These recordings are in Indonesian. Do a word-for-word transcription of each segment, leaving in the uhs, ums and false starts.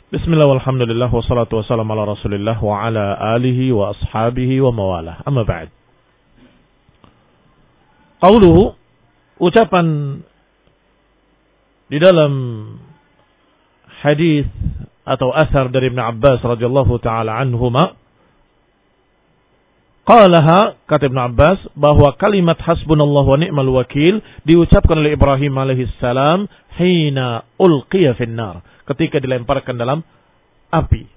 Bismillah walhamdulillah wassalatu wassalamu ala rasulillah wa ala alihi wa ashabihi wa mawalah. Amma ba'd. Qauluhu, ucapan di dalam hadis atau asar dari Ibn Abbas radhiyallahu taala anhuma, qalaha, kata Ibn Abbas, bahwa kalimat hasbunallahu wa ni'mal wakil diucapkan oleh Ibrahim alaihi salam hina ulqiya finnar, ketika dilemparkan dalam api.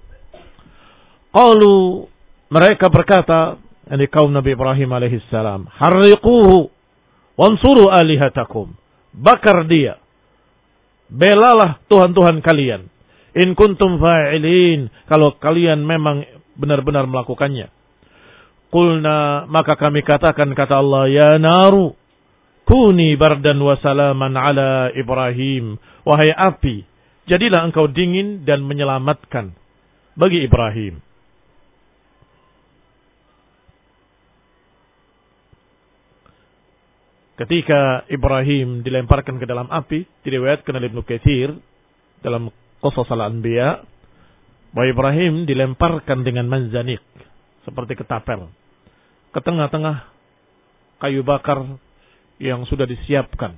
Qalu, mereka berkata, ini kaum Nabi Ibrahim alaihi salam, harriquhu wansuru alihatakum, bakar dia, belalah Tuhan-Tuhan kalian, in kuntum fa'ilin, kalau kalian memang benar-benar melakukannya. Qulna, maka kami katakan, kata Allah, ya naru kuni bardan wa salaman ala Ibrahim, wahai api, jadilah engkau dingin dan menyelamatkan bagi Ibrahim. Ketika Ibrahim dilemparkan ke dalam api, diriwayatkan oleh Ibnu Katsir dalam Qasas al-Anbiya, bahwa Ibrahim dilemparkan dengan manzanik, seperti ketapel, ke tengah-tengah kayu bakar yang sudah disiapkan.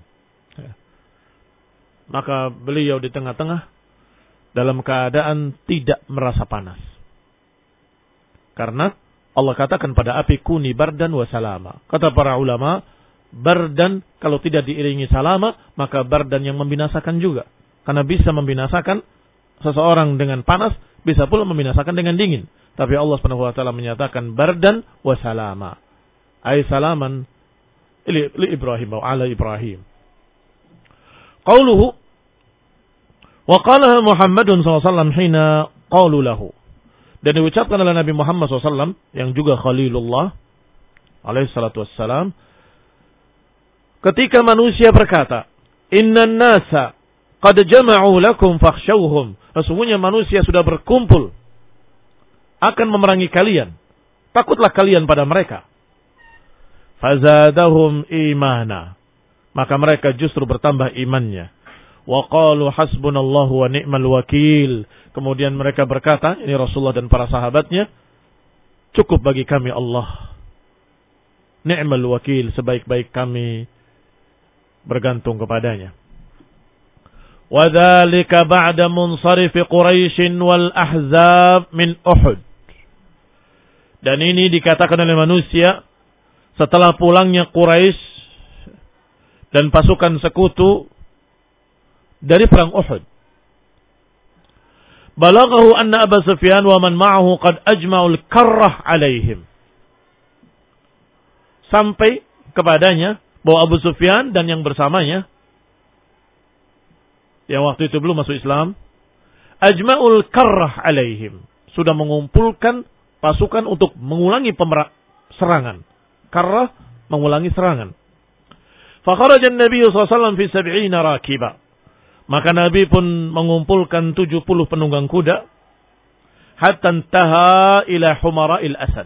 Maka beliau di tengah-tengah dalam keadaan tidak merasa panas. Karena Allah katakan pada api, kuni bardan wa salama. Kata para ulama, bardan kalau tidak diiringi salama, maka bardan yang membinasakan juga. Karena bisa membinasakan seseorang dengan panas, bisa pula membinasakan dengan dingin. Tapi Allah Subhanahu wa taala menyatakan bardan wa salama, ay salaman li, li Ibrahim wa ala Ibrahim. Qauluhu wa qala Muhammadun sallallahu alaihi wasallam hina qalu lahu, dan diucapkan oleh Nabi Muhammad sallallahu alaihi wasallam yang juga Khalilullah alaihi salatu wassalam, ketika manusia berkata, innan nasa qad jama'u lakum fakhshawhum, sesungguhnya manusia sudah berkumpul akan memerangi kalian, takutlah kalian pada mereka. Fazadahum imana, maka mereka justru bertambah imannya. Wa qalu hasbunallahu wa ni'mal wakil, kemudian mereka berkata, ini Rasulullah dan para sahabatnya, cukup bagi kami Allah, ni'mal wakil, sebaik-baik kami bergantung kepadanya. Wa dzalika ba'da munsarif Quraisy wal ahzab min Uhud, dan ini dikatakan oleh manusia setelah pulangnya Quraisy dan pasukan sekutu dari perang Uhud. Balaghahu anna Abu Sufyan wa man ma'ahu qad ajma'ul karrah alaihim, sampai kepadanya bahwa Abu Sufyan dan yang bersamanya, yang waktu itu belum masuk Islam, ajma'ul karrah alaihim, sudah mengumpulkan pasukan untuk mengulangi serangan. Karrah, mengulangi serangan. Fakharaja Nabi sallallahu alaihi wasallam fi sab'ina rakiba, maka Nabi pun mengumpulkan tujuh puluh penunggang kuda, hatta intaha ila Humara'il Asad,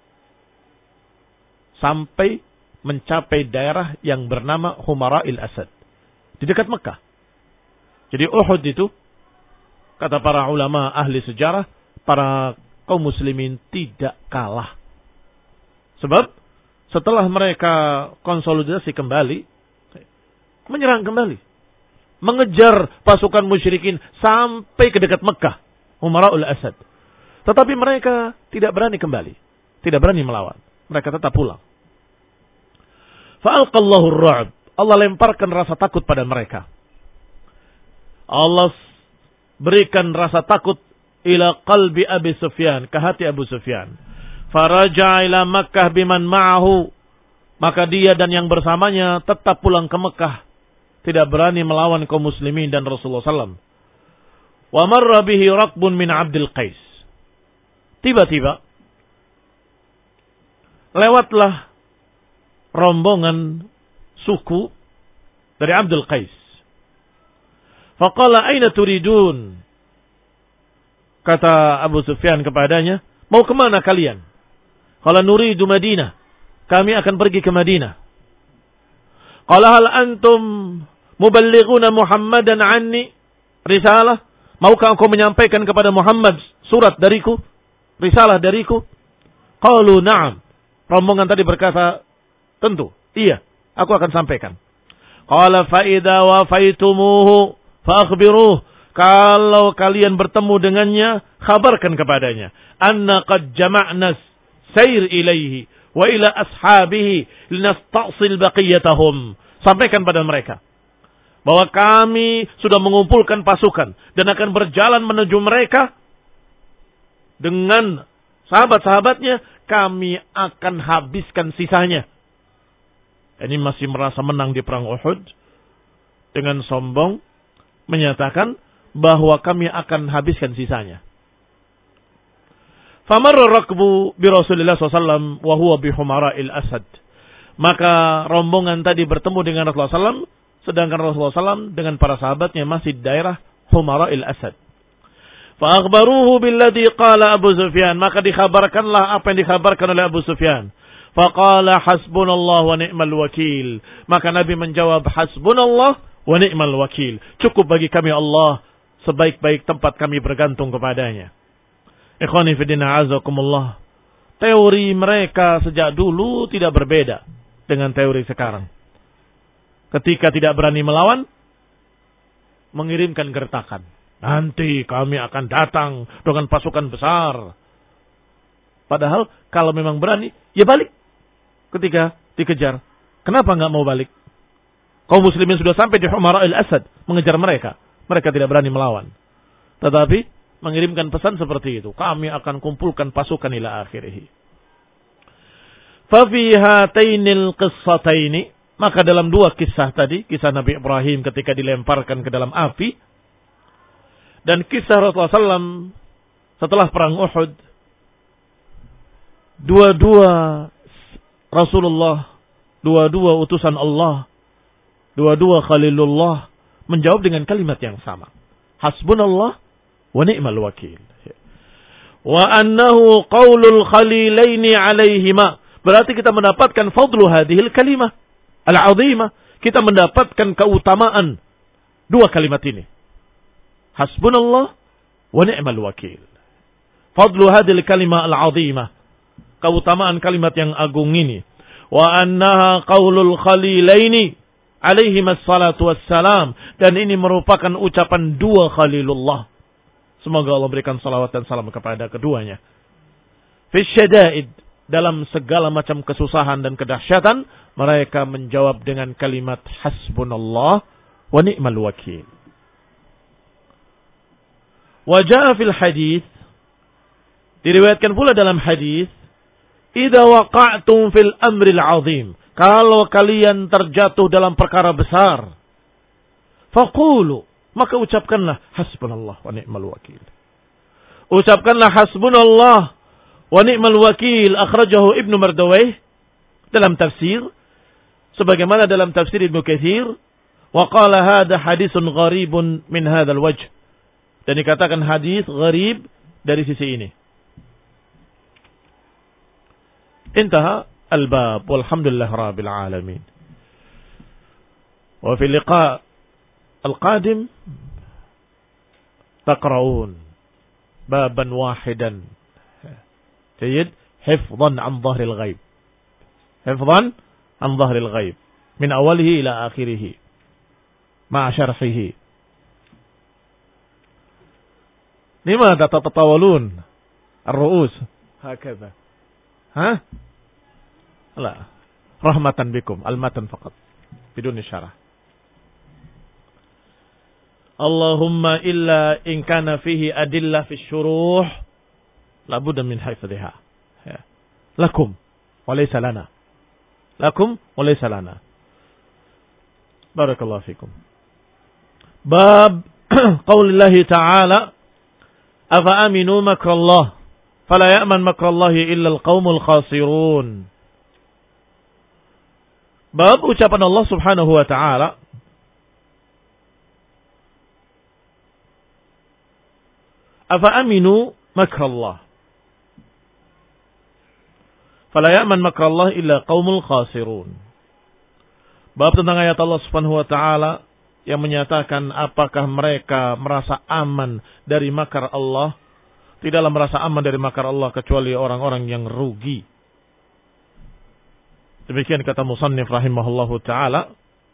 sampai mencapai daerah yang bernama Humara'il Asad, di dekat Mekah. Jadi Uhud itu, kata para ulama ahli sejarah, para kaum muslimin tidak kalah. Sebab setelah mereka konsolidasi kembali, menyerang kembali, mengejar pasukan musyrikin sampai ke dekat Mekah, Humara'ul Asad. Tetapi mereka tidak berani kembali, tidak berani melawan. Mereka tetap pulang. Fa'alqallahu ar-ru'b, Allah lemparkan rasa takut pada mereka. Allah berikan rasa takut ila qalbi Abi Sufyan, ke hati Abu Sufyan. Faraja ila Makkah biman ma'ahu, maka dia dan yang bersamanya tetap pulang ke Mekah, tidak berani melawan kaum muslimin dan Rasulullah sallallahu alaihi wasallam. Wa marra bihi raqbun min Abdul Qais, tiba-tiba lewatlah rombongan suku dari Abdul Qais. Faqala aina turidun, kata Abu Sufyan kepadanya, mau kemana kalian? Qala nuridu Madinah, kami akan pergi ke Madinah. Qala hal antum muballighuna Muhammadan anni risalah, Maukah engkau menyampaikan kepada Muhammad surat dariku? Risalah dariku? Qalu na'am. Rombongan tadi berkata, tentu, iya, aku akan sampaikan. Qala fa'idha wafaitumuhu fa'akhbiruh. Kalau kalian bertemu dengannya, khabarkan kepadanya. Anna qad jama'na sayr ilaihi wa ila ashabihi linasta'sil baqiyatahum. Sampaikan pada mereka bahwa kami sudah mengumpulkan pasukan dan akan berjalan menuju mereka dengan sahabat-sahabatnya. Kami akan habiskan sisanya. Ini masih merasa menang di perang Uhud. Dengan sombong menyatakan bahwa kami akan habiskan sisanya. Famarra rakbu bi Rasulillah sallallahu alaihi wasallam wa huwa bi humara'il asad. Maka rombongan tadi bertemu dengan Rasulullah sallallahu alaihi wasallam, sedangkan Rasulullah sallallahu alaihi wasallam dengan para sahabatnya masih di daerah Humara'il Asad. Fa akhbaruhu billadhi qala Abu Sufyan, maka dikhabarkanlah apa yang dikhabarkan oleh Abu Sufyan. Fa qala hasbunallah wa ni'mal wakil. Maka Nabi menjawab, hasbunallah wa ni'mal wakil. Cukup bagi kami Allah, sebaik-baik tempat kami bergantung kepadanya. Ikhwani fi din a'azakumullah. Teori mereka sejak dulu tidak berbeda dengan teori sekarang. Ketika tidak berani melawan, mengirimkan gertakan. Nanti kami akan datang dengan pasukan besar. Padahal kalau memang berani, ya balik. Ketika dikejar, kenapa nggak mau balik? Kaum muslimin sudah sampai di Humara'il Asad mengejar mereka. Mereka tidak berani melawan. Tetapi mengirimkan pesan seperti itu. Kami akan kumpulkan pasukan ila akhirih. Fa fi hatainil qissataini, maka dalam dua kisah tadi, kisah Nabi Ibrahim ketika dilemparkan ke dalam api, dan kisah Rasulullah sallallahu alaihi wasallam setelah perang Uhud, dua-dua Rasulullah, dua-dua utusan Allah, dua-dua Khalilullah menjawab dengan kalimat yang sama. Hasbunallah wa ni'mal wakil. Wa annahu qaulul khalilaini alaihima. Berarti kita mendapatkan fadlu hadhil kalimah al-'azimah. Kita mendapatkan keutamaan dua kalimat ini. Hasbunallah wa ni'mal wakil. Fadlu hadhil kalimah al-'azimah. Keutamaan kalimat yang agung ini. Wa annaha qaulul khalilaini alaihima salatu wassalam. Dan ini merupakan ucapan dua Khalilullah. Semoga Allah berikan salawat dan salam kepada keduanya. Fi syada'id, dalam segala macam kesusahan dan kedahsyatan, mereka menjawab dengan kalimat hasbunallah wa ni'mal wakil. Wa ja'a fil hadits, diriwayatkan pula dalam hadis, idza waqa'tum fil amril 'azim, kalau kalian terjatuh dalam perkara besar, faqulu, maka ucapkanlah hasbunallah wa ni'mal wakil. Ucapkanlah hasbunallah wa ni'mal wakil. Akhrajahu Ibnu Mardawayh dalam tafsir, sebagaimana dalam tafsir Ibnu Katsir, wa qala hadha haditsun gharibun min hadzal wajh. Dan dikatakan hadis gharib dari sisi ini. Intaha al-bab, walhamdulillah rabbil alamin. Wa fi liqa al-qadim taqra'un baban wahidan. Jayyid, hifdhan an dhahril ghaib. Hifdhan an dhahril ghaib. Min awalihi ila akhirih. Ma'a syarhihi. Limadha tatatawalun ar-ru'us hakadha? Ha? La. Rahmatan bikum, al-matan faqat. Bidun syarah. Allahumma illa in kana fihi adillah fi syuruh la budda min hifdhiha. Lakum wa laysa lana. Lakum wa laysa lana. Barakallahu fikum. Bab qaulillahi ta'ala, afa aminu makrallah fala ya'man makrallahi illa al-qaumul khasirun. Bab ucapan Allah Subhanahu wa ta'ala, afa aminu makrallah fala ya'man makrallah illa qaumul khasirun. Bab tentang ayat Allah Subhanahu wa ta'ala yang menyatakan apakah mereka merasa aman dari makar Allah. Tidaklah merasa aman dari makar Allah kecuali orang-orang yang rugi. Demikian kata musannif rahimahullahu ta'ala.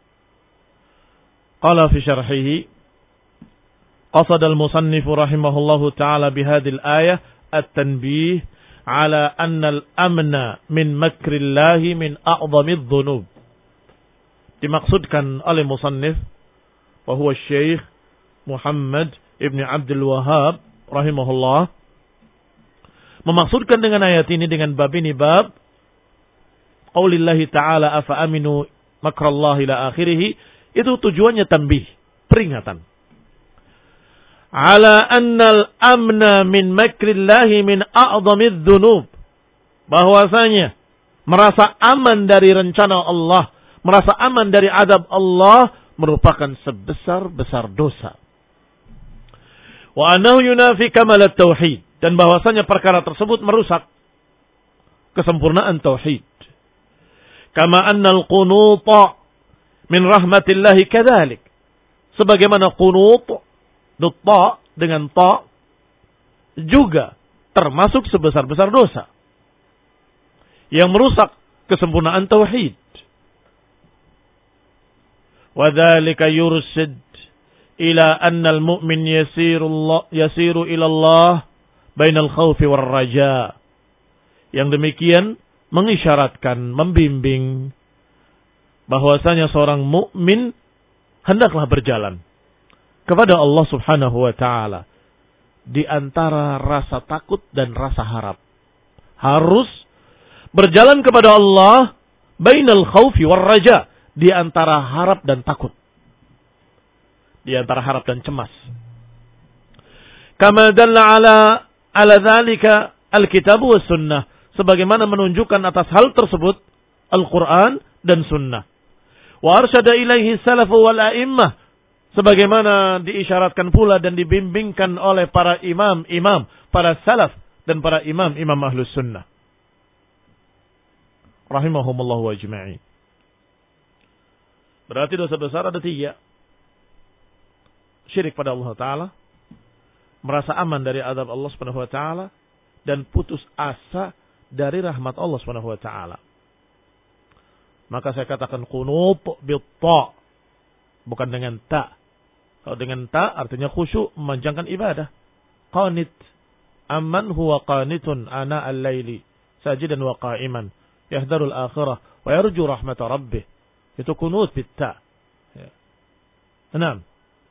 Qala fi syarhihi. Qasada al-musannif rahimahullahu ta'ala bihadil ayah at-tanbih ala anna al-amna min makrillahi min a'zamid dhunub. Dimaksudkan oleh musannif bahwa Syekh Muhammad Ibn Abdul Wahhab rahimahullah memaksudkan dengan ayat ini, dengan bab ini, bab qaulillahi ta'ala afa aminu makrallahi ila akhirih, itu tujuannya tanbih, peringatan. Ala annal amna min makrillahi min a'zamid dhunub, bahwasanya merasa aman dari rencana Allah, merasa aman dari azab Allah merupakan sebesar-besar dosa. Wa annahu yunafi kamalat tauhid, dan bahwasanya perkara tersebut merusak kesempurnaan tauhid. Kama annal qunuta min rahmatillahi kadzalik, sebagaimana qunut dutta dengan ta juga termasuk sebesar-besar dosa yang merusak kesempurnaan tauhid. Wa dzalika yursid ila anna al-mu'min yasiru Allah yasiru ila Allah bainal khaufi war raja. Yang demikian mengisyaratkan, membimbing bahwasanya seorang mukmin hendaklah berjalan kepada Allah Subhanahu wa taala di antara rasa takut dan rasa harap. Harus berjalan kepada Allah bainal khaufi war raja, di antara harap dan takut, di antara harap dan cemas. Kama dalla ala ala dzalika alkitab was sunnah, sebagaimana menunjukkan atas hal tersebut Al-Qur'an dan sunnah. Wa arsyada ilaihi salaf wal a'immah, sebagaimana diisyaratkan pula dan dibimbingkan oleh para imam-imam, para salaf dan para imam-imam ahlus sunnah rahimahumullah wa ajma'in. Berarti dosa besar ada tiga. Syirik pada Allah Ta'ala, merasa aman dari azab Allah Subhanahu wa Ta'ala, dan putus asa dari rahmat Allah Subhanahu wa Ta'ala. Maka saya katakan qunut bil-ta, bukan dengan ta. Kalau dengan ta artinya khusyuk, memanjangkan ibadah. Qanit, amman huwa qanitun ana al-laili sajidan wa qa'iman yahdharul akhirah wa yarju rahmata rabbih. Itu kunut bitta. Ya. Enam.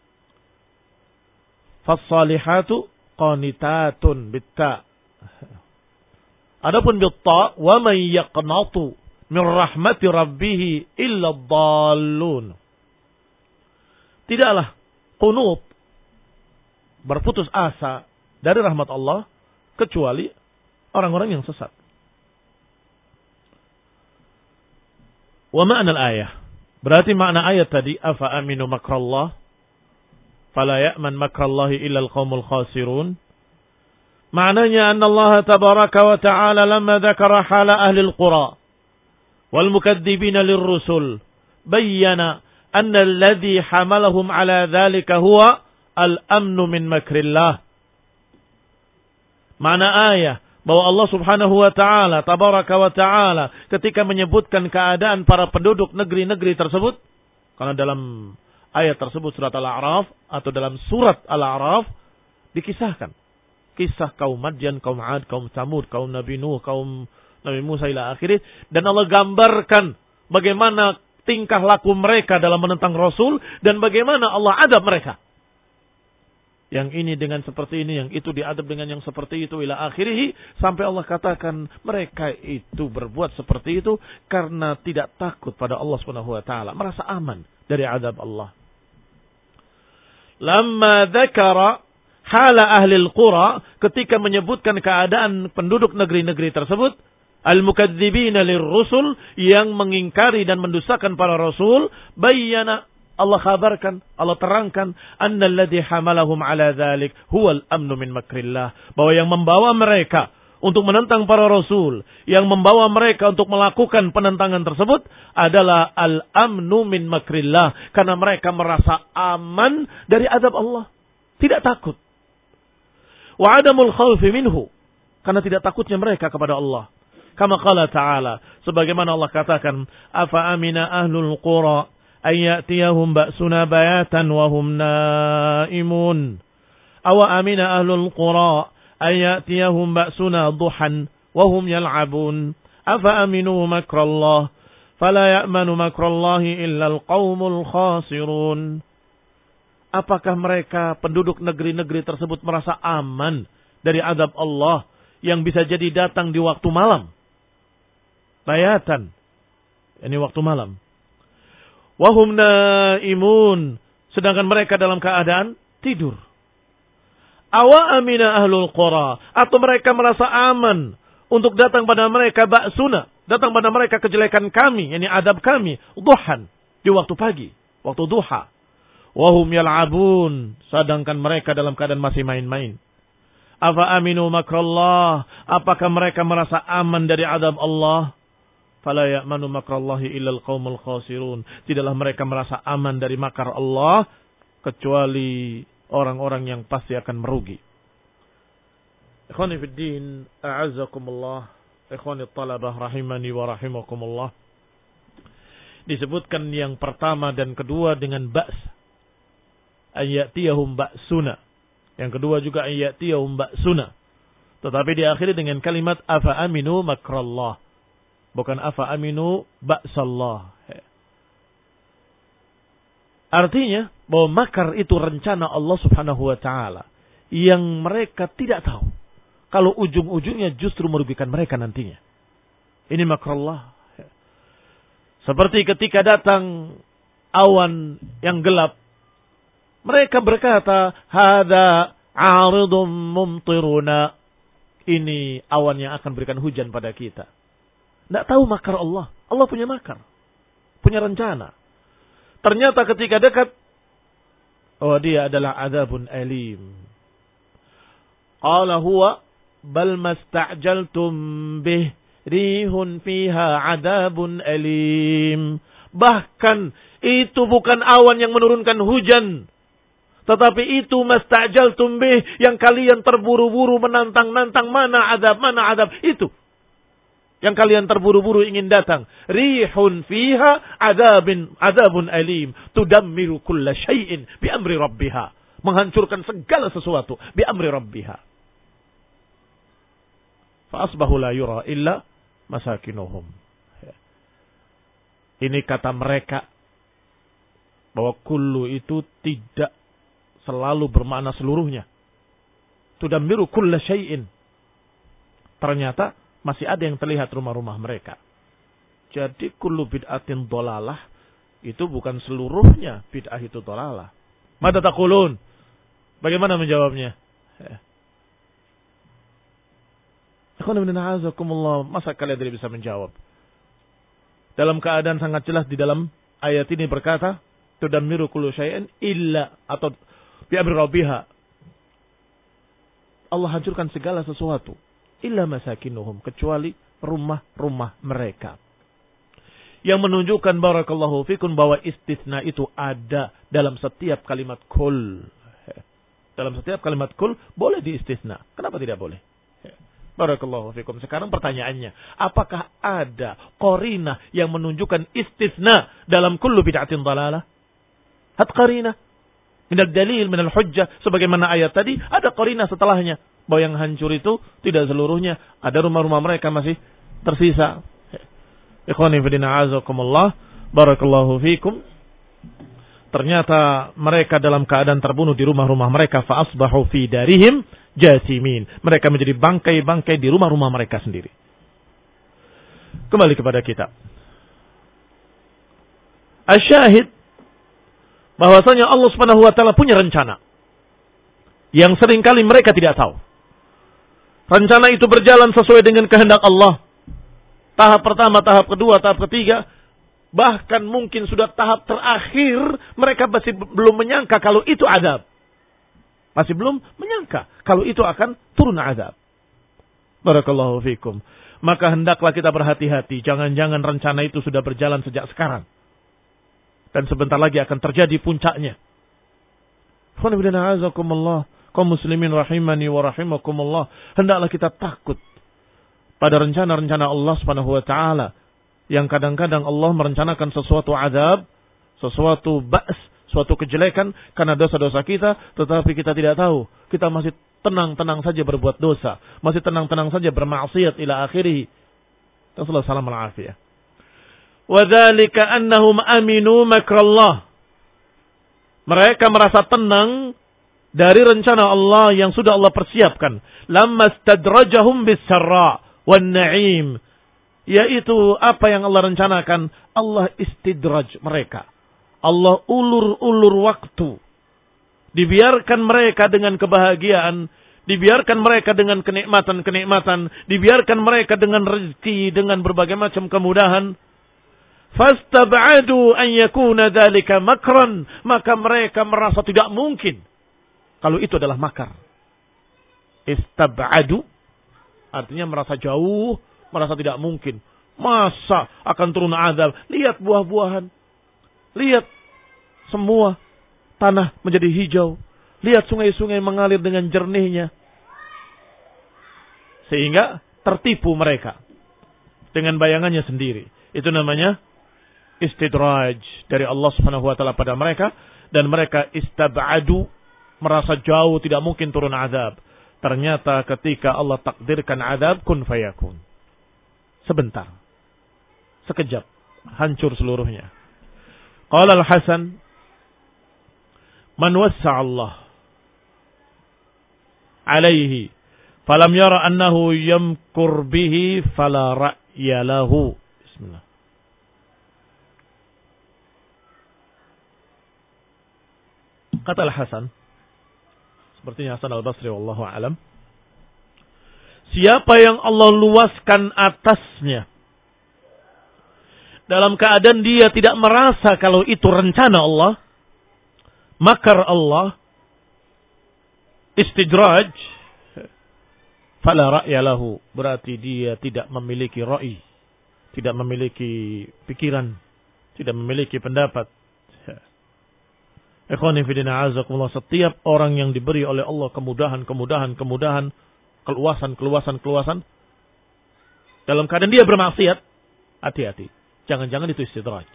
Fassalihatu qanitatun bitta. Adapun bitta, wa man yaqnatu min rahmati rabbih illa dhallun. Tidaklah kunut, berputus asa dari rahmat Allah, kecuali orang-orang yang sesat. Wa ma'na al-ayah, berarti makna ayat tadi, afa aminu makrallah fala ya'man makrallahi illa al-qaumul khasirun. Maknanya anna Allah tabaraka wa ta'ala lamma dzakara hala ahli al-qura wal mukadzibina lirrusul bayyana anna alladhi hamalahum ala dzalika huwa al-amnu min makrillah. Makna ayat bahwa Allah Subhanahu wa taala tabaraka wa taala ketika menyebutkan keadaan para penduduk negeri-negeri tersebut, karena dalam ayat tersebut surat Al-A'raf atau dalam surat Al-A'raf dikisahkan kisah kaum Madyan, kaum Ad, kaum Tsamud, kaum Nabi Nuh, kaum Nabi Musa ila akhirih, dan Allah gambarkan bagaimana tingkah laku mereka dalam menentang Rasul dan bagaimana Allah adab mereka. Yang ini dengan seperti ini, yang itu diadab dengan yang seperti itu ila akhirih, sampai Allah katakan mereka itu berbuat seperti itu karena tidak takut pada Allah Subhanahu wa taala, merasa aman dari adab Allah. Lamma dzakara hala ahli al-qura, ketika menyebutkan keadaan penduduk negeri-negeri tersebut, al-mukadzibina lirrusul, yang mengingkari dan mendustakan para rasul, bayyana, Allah kabarkan, Allah terangkan, annalladzi hamalahum ala dzalik huwal amnu min makrillah, bahwa yang membawa mereka untuk menentang para rasul, yang membawa mereka untuk melakukan penentangan tersebut adalah al-amnu min makrillah, karena mereka merasa aman dari azab Allah, tidak takut. Wa adamul khawfi minhu, karena tidak takutnya mereka kepada Allah. Kama qala ta'ala, sebagaimana Allah katakan, afa amina ahlul qura ay ya'tiyahum ba'suna bayatan wa hum naimun. Awa amina ahlul qura ay ya'tiyahum ba'suna duhan wa hum yal'abun. Afa aminu makrallah fala ya'manu makrallahi illa al-qaumul khasirun. Apakah mereka penduduk negeri-negeri tersebut merasa aman dari azab Allah yang bisa jadi datang di waktu malam? Bayatan, ini waktu malam. Wahum naimun, sedangkan mereka dalam keadaan tidur. Awa amina ahlul qura, atau mereka merasa aman untuk datang pada mereka ba'suna, datang pada mereka kejelekan kami, yani adab kami, duhan, di waktu pagi, waktu duha. Wahum yal'abun, sedangkan mereka dalam keadaan masih main-main. Afa aminu makrallah, apakah mereka merasa aman dari adab Allah? Fala ya'manu makrallahi illal qaumul khasirun. Tidaklah mereka merasa aman dari makar Allah kecuali orang-orang yang pasti akan merugi. Ikhwani fid din, a'azzakumullah, ikhwani talabah rahimani wa rahimakumullah. Disebutkan yang pertama dan kedua dengan ba's, ayyatiyahum ba'suna. Yang kedua juga ayyatiyahum ba'suna. Tetapi diakhiri dengan kalimat afa aminu makrallah. Bukan afa aminu ba'sallah. Artinya bahwa makar itu rencana Allah subhanahu wa ta'ala yang mereka tidak tahu kalau ujung-ujungnya justru merugikan mereka nantinya. Ini makrallah. Seperti ketika datang awan yang gelap, mereka berkata, hada aridum mumtiruna. Ini awan yang akan berikan hujan pada kita. Tidak tahu makar Allah. Allah punya makar, punya rencana. Ternyata ketika dekat, oh dia adalah azabun alim. Qala huwa bal masta'jaltum bih rihun fiha adabun alim. Bahkan itu bukan awan yang menurunkan hujan, tetapi itu masta'jaltum bih, yang kalian terburu-buru menantang-nantang, mana adab, mana adab. Itu yang kalian terburu-buru ingin datang. Rihun fiha adabin adabun alim tudammiru kulla syai'in bi amri rabbiha, menghancurkan segala sesuatu bi amri rabbiha. Fa asbahu la yura illa masakinuhum. Ini kata mereka bahwa kullu itu tidak selalu bermakna seluruhnya. Tudammiru kulla syai'in. Ternyata masih ada yang terlihat rumah-rumah mereka. Jadi kullu bid'atin dolalah, itu bukan seluruhnya bid'ah itu dolalah. Mada taqulun? Bagaimana menjawabnya? Masa kalian tidak bisa menjawab? Dalam keadaan sangat jelas di dalam ayat ini berkata, tudammiru kullu syai'in illa, atau bi amri rabbiha. Allah hancurkan segala sesuatu. Illa masakinuhum, kecuali rumah-rumah mereka. Yang menunjukkan barakallahu fikum bahwa istisna itu ada dalam setiap kalimat kul. Dalam setiap kalimat kul boleh diistisna. Kenapa tidak boleh? Barakallahu fikum. Sekarang pertanyaannya, apakah ada qarinah yang menunjukkan istisna dalam kullu bid'atin dalalah? Hat qarinah minal dalil, minal hujjah, sebagaimana ayat tadi, ada qarinah setelahnya bahwa yang hancur itu tidak seluruhnya, ada rumah-rumah mereka masih tersisa. Ikhwani fillah azakumullah, barakallahu fikum. Ternyata mereka dalam keadaan terbunuh di rumah-rumah mereka, fa asbahu fi darihim jasimin. Mereka menjadi bangkai-bangkai di rumah-rumah mereka sendiri. Kembali kepada kitab. Asyahid bahwasanya Allah Subhanahu wa taala punya rencana yang seringkali mereka tidak tahu. Rencana itu berjalan sesuai dengan kehendak Allah. Tahap pertama, tahap kedua, tahap ketiga, bahkan mungkin sudah tahap terakhir, mereka masih belum menyangka kalau itu azab. Masih belum menyangka kalau itu akan turun azab. Barakallahu fikum. Maka hendaklah kita berhati-hati. Jangan-jangan rencana itu sudah berjalan sejak sekarang. Dan sebentar lagi akan terjadi puncaknya. Kaum muslimin rahimani wa rahimakumullah. Hendaklah kita takut pada rencana-rencana Allah subhanahu wa ta'ala. Yang kadang-kadang Allah merencanakan sesuatu azab, sesuatu ba's, suatu kejelekan karena dosa-dosa kita, tetapi kita tidak tahu. Kita masih tenang-tenang saja berbuat dosa, masih tenang-tenang saja bermaksiat ila akhirih. Rasulullah sallallahu alaihi wasallam. Wa dzalika annahum aminu makrallah. Mereka merasa tenang dari rencana Allah yang sudah Allah persiapkan. Lamma stadrajahum bis-sarra wan na'im. Yaitu apa yang Allah rencanakan, Allah istidraj mereka. Allah ulur-ulur waktu. Dibiarkan mereka dengan kebahagiaan, dibiarkan mereka dengan kenikmatan-kenikmatan, dibiarkan mereka dengan rezeki, dengan berbagai macam kemudahan. Fastab'adu an yakuna dzalika makran, maka mereka merasa tidak mungkin kalau itu adalah makar. Istab'adu artinya merasa jauh, merasa tidak mungkin. Masa akan turun azab? Lihat buah-buahan. Lihat semua tanah menjadi hijau. Lihat sungai-sungai mengalir dengan jernihnya. Sehingga tertipu mereka dengan bayangannya sendiri. Itu namanya istidraj dari Allah Subhanahu wa taala pada mereka, dan mereka istab'adu, merasa jauh tidak mungkin turun azab. Ternyata ketika Allah takdirkan azab, kun fayakun. Sebentar. Sekejap. Hancur seluruhnya. Qala Al-Hasan, man wassa' Allah alaihi falam yara annahu yamkur bihi fala ra'ya lahu. Bismillah. Kata Al-Hasan, sepertinya Hasan Al-Basri wallahu a'lam, siapa yang Allah luaskan atasnya dalam keadaan dia tidak merasa kalau itu rencana Allah, makar Allah, istidraj, fala ra'ya lahu, berarti dia tidak memiliki ra'i, tidak memiliki pikiran, tidak memiliki pendapat. Ikhwani fillah azakumullah, setiap orang yang diberi oleh Allah kemudahan, kemudahan, kemudahan, keluasan, keluasan, keluasan, dalam keadaan dia bermaksiat, hati-hati. Jangan-jangan itu istidraj.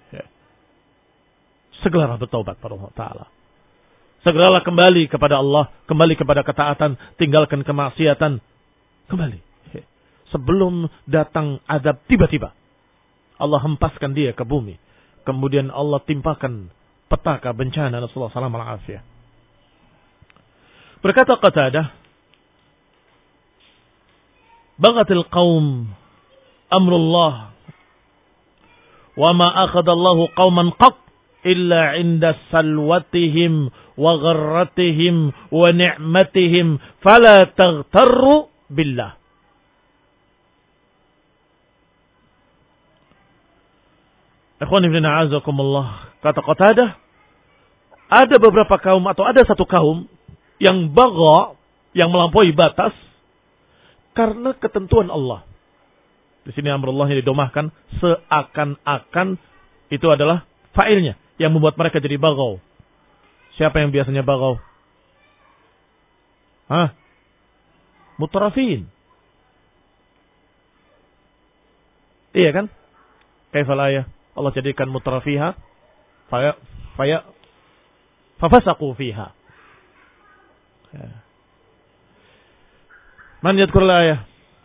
Segeralah bertaubat pada Allah Ta'ala. Segeralah kembali kepada Allah, kembali kepada ketaatan, tinggalkan kemaksiatan. Kembali. Sebelum datang azab tiba-tiba. Allah hempaskan dia ke bumi. Kemudian Allah timpakan petaka bencana. Rasulullah sallallahu alaihi wasallam. Berkata Qatadah, bagatil qaum amrullah wa ma akhadallahu qauman qat illa inda salwatihim wa gharratihim wa ni'matihim fala taghtarru billah. Ikhwani fillah a'azakumullah, kata Qatadah, ada beberapa kaum atau ada satu kaum yang bagha, yang melampaui batas karena ketentuan Allah. Di sini amrullahnya didomahkan seakan-akan itu adalah fa'ilnya yang membuat mereka jadi baghaw. Siapa yang biasanya baghaw? Hah? Mutrafin. Iya kan? Kaifal ayah? Allah jadikan mutrafiha faya faya fafasaqu fiha. Man yadhkurul ayah?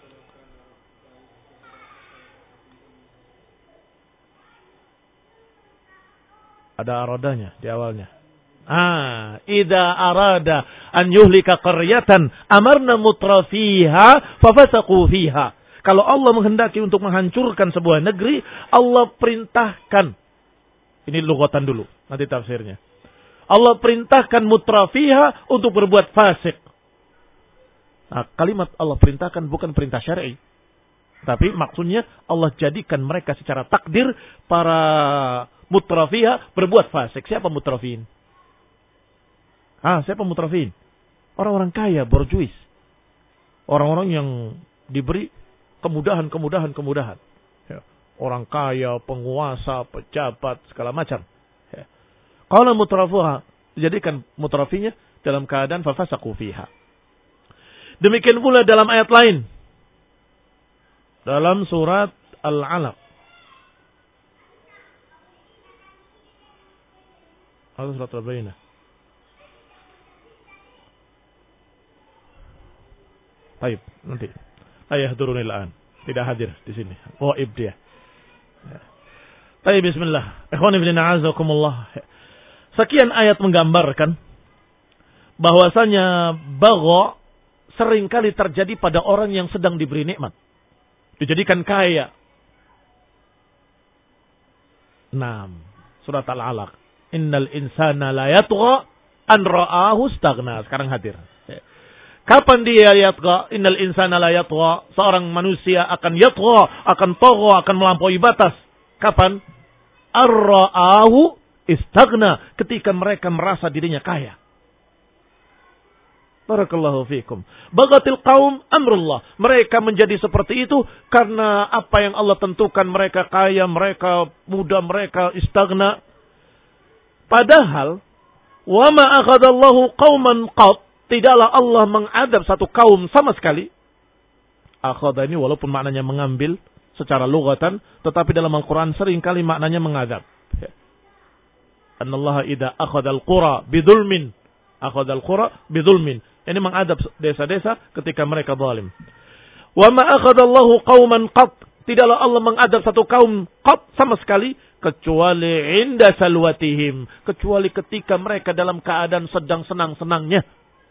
Ada aradanya di awalnya. Ah, idza arada an yuhlika qaryatan amarna mutrafiha fafasaqu fiha. Kalau Allah menghendaki untuk menghancurkan sebuah negeri, Allah perintahkan. Ini lughatan dulu, nanti tafsirnya. Allah perintahkan mutrafiha untuk berbuat fasik. Nah, kalimat Allah perintahkan bukan perintah syar'i. Tapi maksudnya Allah jadikan mereka secara takdir para mutrafiha berbuat fasik. Siapa mutrafin? Ah, siapa mutrafin? Orang-orang kaya, borjuis. Orang-orang yang diberi kemudahan, kemudahan, kemudahan. Ya. Orang kaya, penguasa, pejabat, segala macam. Ya. Qala mutrafuha, dijadikan mutrafinya dalam keadaan fafasaqu fiha. Demikian pula dalam ayat lain. Dalam surat Al-Alaq. Atau surat Al-Bayyinah. Baik, nanti. Ayah turunil an. Tidak hadir di sini. Ghaib dia. Baik, bismillah. Ikhwani fillah, a'azakumullah. Sekian ayat menggambarkan bahwasanya bagha seringkali terjadi pada orang yang sedang diberi nikmat. Dijadikan kaya. Naam. Surat Al-Alaq. Innal insana la yatgha an ra'ahu istaghna. Sekarang hadir. Kapan dia yatgha? Innal insana la yatgha. Seorang manusia akan yatgha, akan tagha, akan melampaui batas. Kapan? Ar-ra'ahu istaghna. Ketika mereka merasa dirinya kaya. Barakallahu fikum. Bagatil qaum amrullah. Mereka menjadi seperti itu karena apa yang Allah tentukan. Mereka kaya, mereka muda, mereka istaghna. Padahal wa ma akhadallahu qauman qat. Tidaklah Allah mengadab satu kaum sama sekali. Akhadha ini walaupun maknanya mengambil secara lughatan, tetapi dalam Al-Qur'an seringkali maknanya mengadab. Annallaha idza akhadal qura bidzulmin, akhadal qura bidzulmin. Ini mengadab desa-desa ketika mereka zalim. Wa ma akhadallahu qauman qat. Tidaklah Allah mengadab satu kaum qat sama sekali kecuali inda salwatihim, kecuali ketika mereka dalam keadaan sedang senang-senangnya.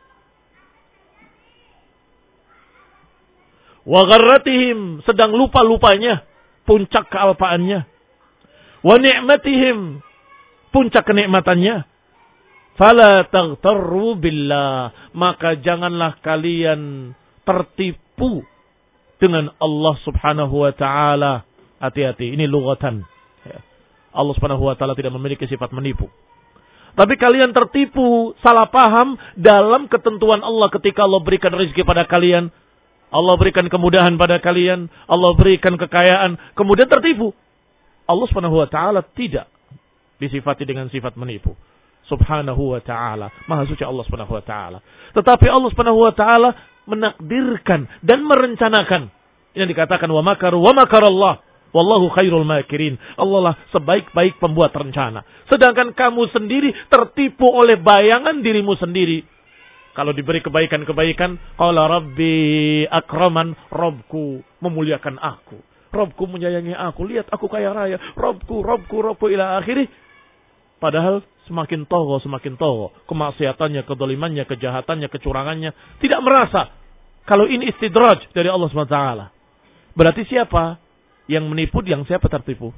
Wa gharratihim, sedang lupa-lupanya, puncak kealpaannya. Wa ni'matihim, puncak kenikmatannya. Fala taghtarru billah, maka janganlah kalian tertipu dengan Allah Subhanahu wa taala. Hati-hati, ini lughatan. Allah Subhanahu wa taala tidak memiliki sifat menipu. Tapi kalian tertipu, salah paham dalam ketentuan Allah ketika Allah berikan rezeki pada kalian, Allah berikan kemudahan pada kalian, Allah berikan kekayaan, kemudian tertipu. Allah Subhanahu wa taala tidak disifati dengan sifat menipu. Subhanahu wa ta'ala. Maha suci Allah subhanahu wa ta'ala. Tetapi Allah subhanahu wa ta'ala menakdirkan dan merencanakan. Yang dikatakan wa makaru wa makarallah. Wallahu khairul makirin. Allah lah sebaik-baik pembuat rencana. Sedangkan kamu sendiri tertipu oleh bayangan dirimu sendiri. Kalau diberi kebaikan-kebaikan. Qala rabbi akraman. Robku memuliakan aku. Robku menyayangi aku. Lihat aku kaya raya. Robku, Robku, Robku ila akhirih. Padahal semakin togo, semakin togo. Kemaksiatannya, kedolimannya, kejahatannya, kecurangannya. Tidak merasa. Kalau ini istidraj dari Allah subhanahu wa taala. Berarti siapa yang menipu, yang siapa tertipu?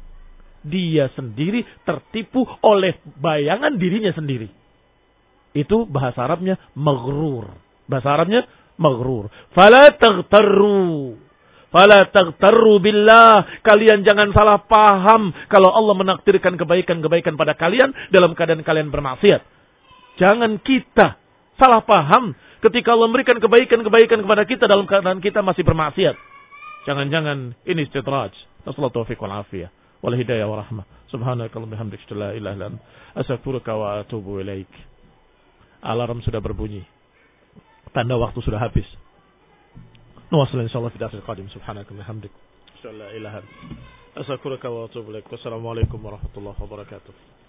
Dia sendiri tertipu oleh bayangan dirinya sendiri. Itu bahasa Arabnya maghrur. Bahasa Arabnya maghrur. Fala taghtarru. Fala taghtarru billah. Kalian jangan salah paham kalau Allah menakdirkan kebaikan-kebaikan pada kalian dalam keadaan kalian bermaksiat. Jangan kita salah paham ketika Allah memberikan kebaikan-kebaikan kepada kita dalam keadaan kita masih bermaksiat. Jangan-jangan ini istidraj. Nasallahu taufiq wal afiyah wal hidayah wa rahmah. Subhanakallahumma bihamdika la ilaha illa anta astaghfiruka wa atubu ilaik. Alarm sudah berbunyi. Tanda waktu sudah habis. نواصل إن شاء الله في الدرس القادم. سبحانك وبحمدك أشهد أن لا إله إلا أنت أستغفرك وأتوب إليك. والسلام عليكم ورحمة الله وبركاته.